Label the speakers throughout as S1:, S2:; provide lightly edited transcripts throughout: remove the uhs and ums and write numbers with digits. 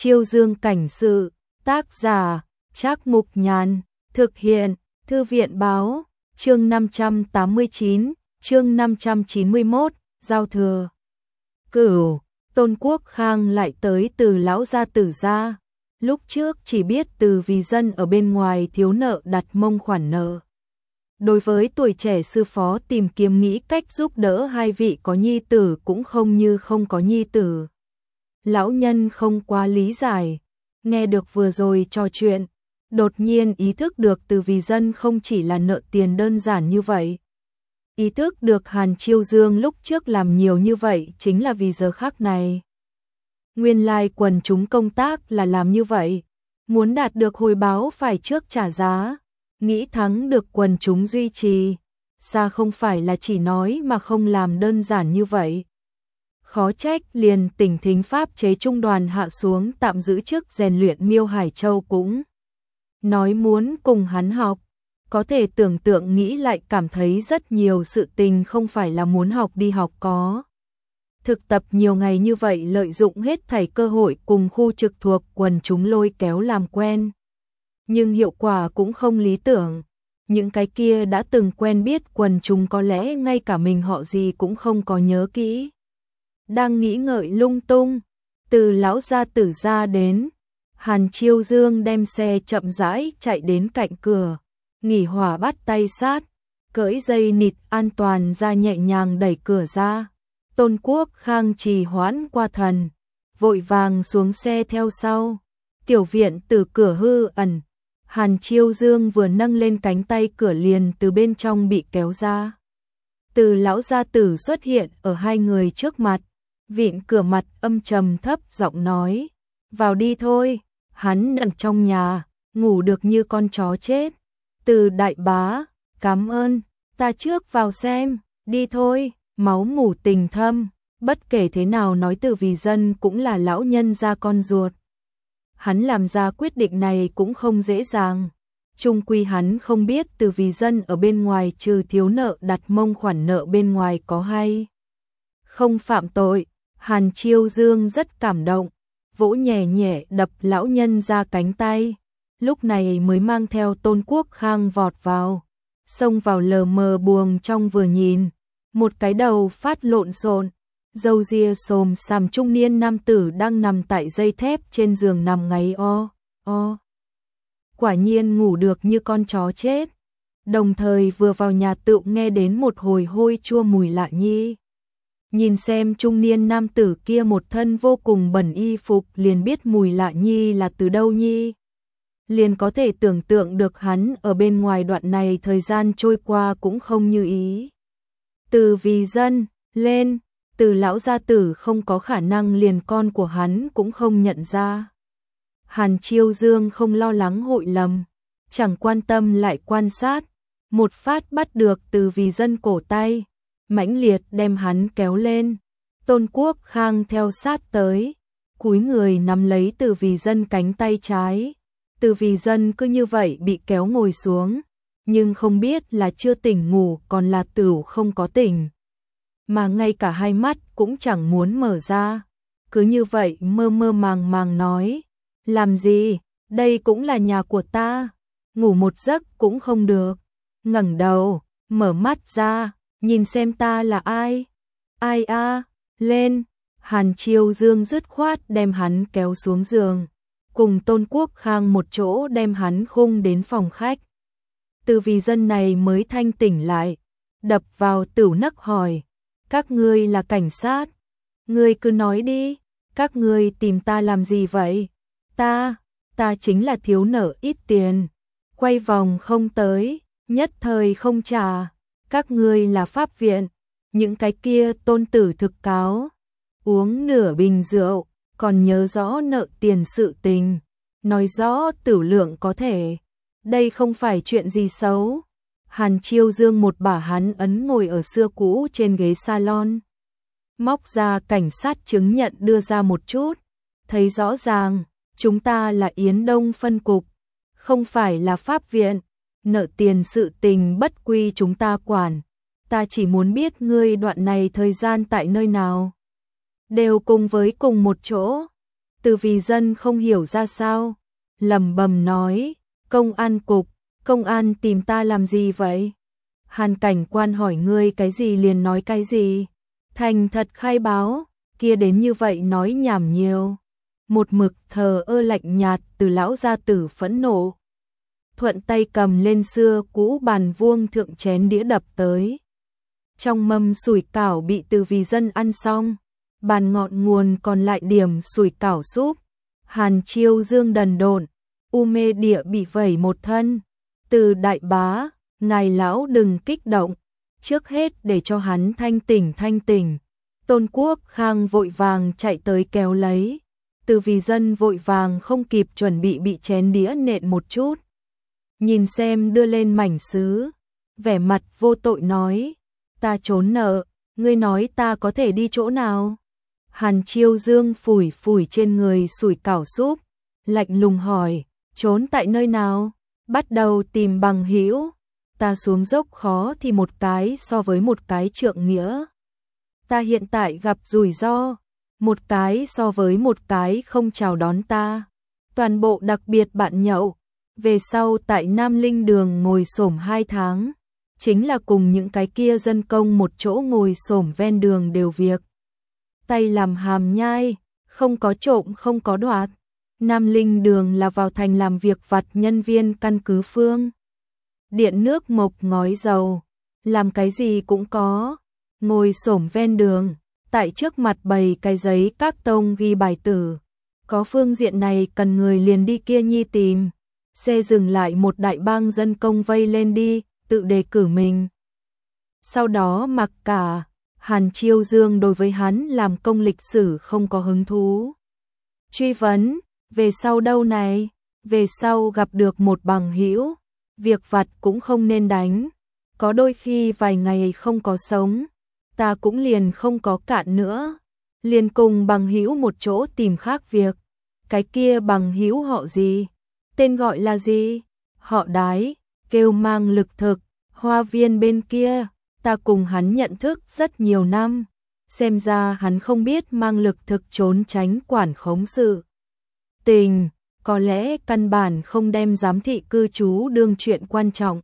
S1: Chiêu Dương cảnh sự, tác giả, Trác Mục Nhàn, thực hiện, Thư viện báo, chương 589, chương 591, giao thừa. Cửu, Tôn Quốc Khang lại tới Từ lão gia Tử gia. Lúc trước chỉ biết Từ vì dân ở bên ngoài thiếu nợ đặt mông khoản nợ. Đối với tuổi trẻ sư phó tìm kiếm nghĩ cách giúp đỡ hai vị có nhi tử cũng không như không có nhi tử. Lão nhân không quá lý giải, nghe được vừa rồi trò chuyện, đột nhiên ý thức được Từ vì dân không chỉ là nợ tiền đơn giản như vậy. Ý thức được Hàn Chiêu Dương lúc trước làm nhiều như vậy chính là vì giờ khắc này. Nguyên lai quần chúng công tác là làm như vậy, muốn đạt được hồi báo phải trước trả giá, nghĩ thắng được quần chúng duy trì, xa không phải là chỉ nói mà không làm đơn giản như vậy. Khó trách liền Tỉnh Thính pháp chế trung đoàn hạ xuống tạm giữ chức rèn luyện Miêu Hải Châu cũng nói muốn cùng hắn học. Có thể tưởng tượng nghĩ lại cảm thấy rất nhiều sự tình không phải là muốn học đi học có. Thực tập nhiều ngày như vậy lợi dụng hết thảy cơ hội cùng khu trực thuộc quần chúng lôi kéo làm quen. Nhưng hiệu quả cũng không lý tưởng. Những cái kia đã từng quen biết quần chúng có lẽ ngay cả mình họ gì cũng không có nhớ kỹ. Đang nghĩ ngợi lung tung, Từ lão gia Tử gia đến, Hàn Chiêu Dương đem xe chậm rãi chạy đến cạnh cửa. Nghỉ hỏa bắt tay sát, cởi dây nịt an toàn ra nhẹ nhàng đẩy cửa ra. Tôn Quốc Khang trì hoãn qua thần, vội vàng xuống xe theo sau. Tiểu viện từ cửa hư ẩn, Hàn Chiêu Dương vừa nâng lên cánh tay cửa liền từ bên trong bị kéo ra. Từ lão gia Tử xuất hiện ở hai người trước mặt, vịn cửa mặt âm trầm thấp giọng nói, vào đi thôi, hắn ở trong nhà, ngủ được như con chó chết. Từ đại bá, cảm ơn, ta trước vào xem, đi thôi, máu mủ tình thâm, bất kể thế nào nói Từ vì dân cũng là lão nhân gia con ruột. Hắn làm ra quyết định này cũng không dễ dàng, chung quy hắn không biết Từ vì dân ở bên ngoài trừ thiếu nợ đặt mông khoản nợ bên ngoài có hay không phạm tội. Hàn Chiêu Dương rất cảm động, vỗ nhẹ nhẹ đập lão nhân ra cánh tay. Lúc này mới mang theo Tôn Quốc Khang vọt vào, xông vào lờ mờ buồng trong vừa nhìn, một cái đầu phát lộn xộn, râu ria xồm xàm trung niên nam tử đang nằm tại dây thép trên giường nằm ngáy o. Quả nhiên ngủ được như con chó chết. Đồng thời vừa vào nhà tựu nghe đến một hồi hôi chua mùi lạ nhi. Nhìn xem trung niên nam tử kia một thân vô cùng bẩn y phục liền biết mùi lạ nhi là từ đâu nhi. Liền có thể tưởng tượng được hắn ở bên ngoài đoạn này thời gian trôi qua cũng không như ý. Từ vì dân, lên, Từ lão gia Tử không có khả năng liền con của hắn cũng không nhận ra. Hàn Chiêu Dương không lo lắng hội lầm, chẳng quan tâm lại quan sát, một phát bắt được Từ vì dân cổ tay, mãnh liệt đem hắn kéo lên. Tôn Quốc Khang theo sát tới, cúi người nắm lấy Từ vì dân cánh tay trái. Từ vì dân cứ như vậy bị kéo ngồi xuống, nhưng không biết là chưa tỉnh ngủ còn là tửu không có tỉnh. Mà ngay cả hai mắt cũng chẳng muốn mở ra, cứ như vậy mơ mơ màng màng nói, làm gì, đây cũng là nhà của ta, ngủ một giấc cũng không được. Ngẩng đầu, mở mắt ra, nhìn xem ta là ai. Ai a, lên. Hàn Chiêu Dương dứt khoát đem hắn kéo xuống giường, cùng Tôn Quốc Khang một chỗ đem hắn khung đến phòng khách. Từ vì dân này mới thanh tỉnh lại, đập vào tửu nấc hỏi, các ngươi là cảnh sát, ngươi cứ nói đi, các ngươi tìm ta làm gì vậy? Ta chính là thiếu nợ ít tiền, quay vòng không tới, nhất thời không trả, các ngươi là pháp viện, những cái kia tôn tử thực cáo, uống nửa bình rượu, còn nhớ rõ nợ tiền sự tình, nói rõ tửu lượng có thể, đây không phải chuyện gì xấu. Hàn Chiêu Dương một bả hắn ấn ngồi ở xưa cũ trên ghế salon, móc ra cảnh sát chứng nhận đưa ra một chút, thấy rõ ràng, chúng ta là Yến Đông phân cục, không phải là pháp viện, nợ tiền sự tình bất quy chúng ta quản, ta chỉ muốn biết ngươi đoạn này thời gian tại nơi nào. Đều cùng với cùng một chỗ. Từ Vì Dân không hiểu ra sao, lẩm bẩm nói, công an cục, công an tìm ta làm gì vậy? Hàn cảnh quan hỏi ngươi cái gì liền nói cái gì, thành thật khai báo, kia đến như vậy nói nhảm nhiều. Một mực thờ ơ lạnh nhạt Từ lão gia tử phẫn nộ. Thuận tay cầm lên xưa cũ bàn vuông thượng chén đĩa đập tới. Trong mâm sủi cảo bị Từ Vì Dân ăn xong, bàn ngọn nguồn còn lại điểm sủi cảo súp. Hàn Chiêu Dương đần độn, u mê địa bị vẩy một thân. Từ đại bá, ngài lão đừng kích động, trước hết để cho hắn thanh tỉnh. Tôn Quốc Khang vội vàng chạy tới kéo lấy. Từ Vì Dân vội vàng không kịp chuẩn bị chén đĩa nện một chút. Nhìn xem đưa lên mảnh sứ, vẻ mặt vô tội nói, ta trốn nợ, ngươi nói ta có thể đi chỗ nào? Hàn Chiêu Dương phủi trên người sủi cảo súp, lạnh lùng hỏi, trốn tại nơi nào? Bắt đầu tìm bằng hữu, ta xuống dốc khó thì một cái so với một cái trượng nghĩa. Ta hiện tại gặp rủi ro, một cái so với một cái không chào đón ta. Toàn bộ đặc biệt bạn nhậu, về sau tại Nam Linh Đường ngồi xổm 2 tháng, chính là cùng những cái kia dân công một chỗ ngồi xổm ven đường đều việc. Tay làm hàm nhai, không có trộm không có đoạt. Nam Linh Đường là vào thành làm việc vặt nhân viên căn cứ phương. Điện nước mộc ngói dầu, làm cái gì cũng có. Ngồi xổm ven đường, tại trước mặt bày cái giấy các tông ghi bài tử. Có phương diện này cần người liền đi kia nhi tìm. Xe dừng lại một đại bang dân công vây lên đi, tự đề cử mình. Sau đó mặc cả, Hàn Chiêu Dương đối với hắn làm công lịch sử không có hứng thú. Truy vấn, về sau đâu này? Về sau gặp được một bằng hữu, việc vặt cũng không nên đánh. Có đôi khi vài ngày không có sống, ta cũng liền không có cạn nữa. Liền cùng bằng hữu một chỗ tìm khác việc. Cái kia bằng hữu họ gì? Tên gọi là gì? Họ Đái, kêu Mang Lực Thực, Hoa Viên bên kia, ta cùng hắn nhận thức rất nhiều năm. Xem ra hắn không biết Mang Lực Thực trốn tránh quản khống sự tình, có lẽ căn bản không đem giám thị cư trú đương chuyện quan trọng.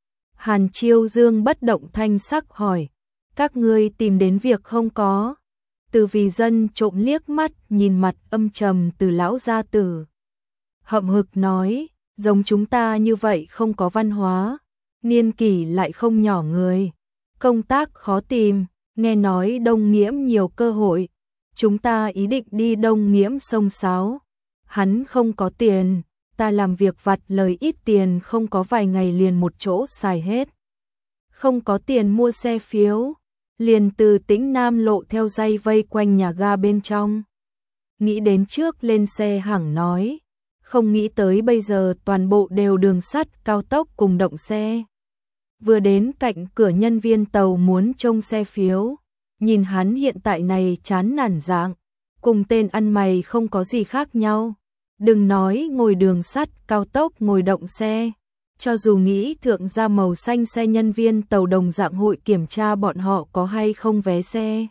S1: Hàn Chiêu Dương bất động thanh sắc hỏi, các ngươi tìm đến việc không có? Từ Vì Dân trộm liếc mắt nhìn mặt âm trầm Từ lão gia tử. Hậm hực nói, giống chúng ta như vậy không có văn hóa, niên kỷ lại không nhỏ người, công tác khó tìm, nghe nói Đông Nghiễm nhiều cơ hội, chúng ta ý định đi Đông Nghiễm sông Sáo. Hắn không có tiền, ta làm việc vặt lời ít tiền không có vài ngày liền một chỗ xài hết. Không có tiền mua xe phiếu, liền từ Tĩnh Nam lộ theo dây vây quanh nhà ga bên trong. Nghĩ đến trước lên xe hẳn nói, không nghĩ tới bây giờ toàn bộ đều đường sắt cao tốc cùng động xe. Vừa đến cạnh cửa nhân viên tàu muốn trông xe phiếu, nhìn hắn hiện tại này chán nản dạng, cùng tên ăn mày không có gì khác nhau. Đừng nói ngồi đường sắt cao tốc ngồi động xe, cho dù nghĩ thượng ra màu xanh xe nhân viên tàu đồng dạng hội kiểm tra bọn họ có hay không vé xe.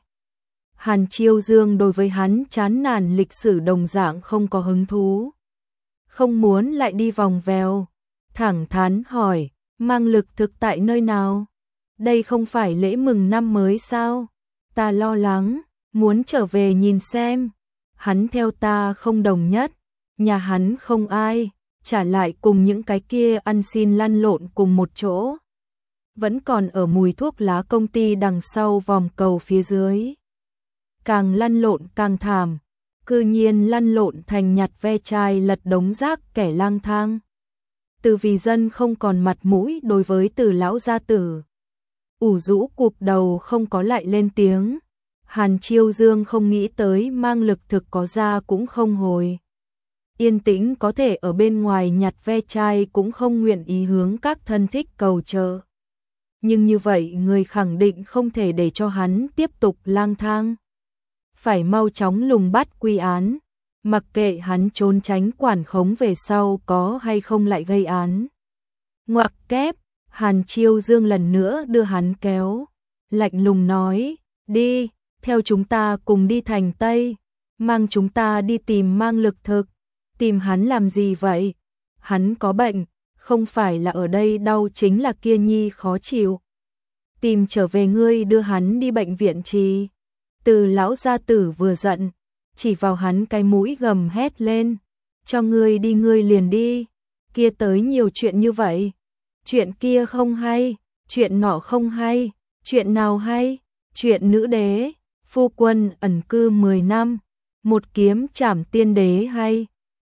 S1: Hàn Chiêu Dương đối với hắn chán nản lịch sử đồng dạng không có hứng thú. Không muốn lại đi vòng vèo, thẳng thắn hỏi, Mang Lực Thực tại nơi nào? Đây không phải lễ mừng năm mới sao? Ta lo lắng, muốn trở về nhìn xem. Hắn theo ta không đồng nhất, nhà hắn không ai, trả lại cùng những cái kia ăn xin lăn lộn cùng một chỗ. Vẫn còn ở mùi thuốc lá công ty đằng sau vòng cầu phía dưới. Càng lăn lộn càng thảm, cư nhiên lăn lộn thành nhặt ve chai lật đống rác kẻ lang thang. Từ Vì Dân không còn mặt mũi đối với Từ lão gia tử. Ủ rũ cụp đầu không có lại lên tiếng. Hàn Chiêu Dương không nghĩ tới Mang Lực Thực có ra cũng không hồi. Yên tĩnh có thể ở bên ngoài nhặt ve chai cũng không nguyện ý hướng các thân thích cầu trợ. Nhưng như vậy người khẳng định không thể để cho hắn tiếp tục lang thang. Phải mau chóng lùng bắt quy án, mặc kệ hắn trốn tránh quản khống về sau có hay không lại gây án. Ngoặc kép, Hàn Chiêu Dương lần nữa đưa hắn kéo, lạnh lùng nói, đi, theo chúng ta cùng đi thành Tây. mang chúng ta đi tìm Mang Lực Thực. Tìm hắn làm gì vậy? Hắn có bệnh, không phải là ở đây đau chính là kia nhi khó chịu. Tìm trở về ngươi đưa hắn đi bệnh viện trì. Từ lão gia tử vừa giận, chỉ vào hắn cái mũi gầm hét lên. Cho ngươi đi ngươi liền đi. Kia tới nhiều chuyện như vậy. Chuyện kia không hay, chuyện nọ không hay, chuyện nào hay? Chuyện nữ đế, phu quân ẩn cư 10 năm, một kiếm trảm tiên đế hay.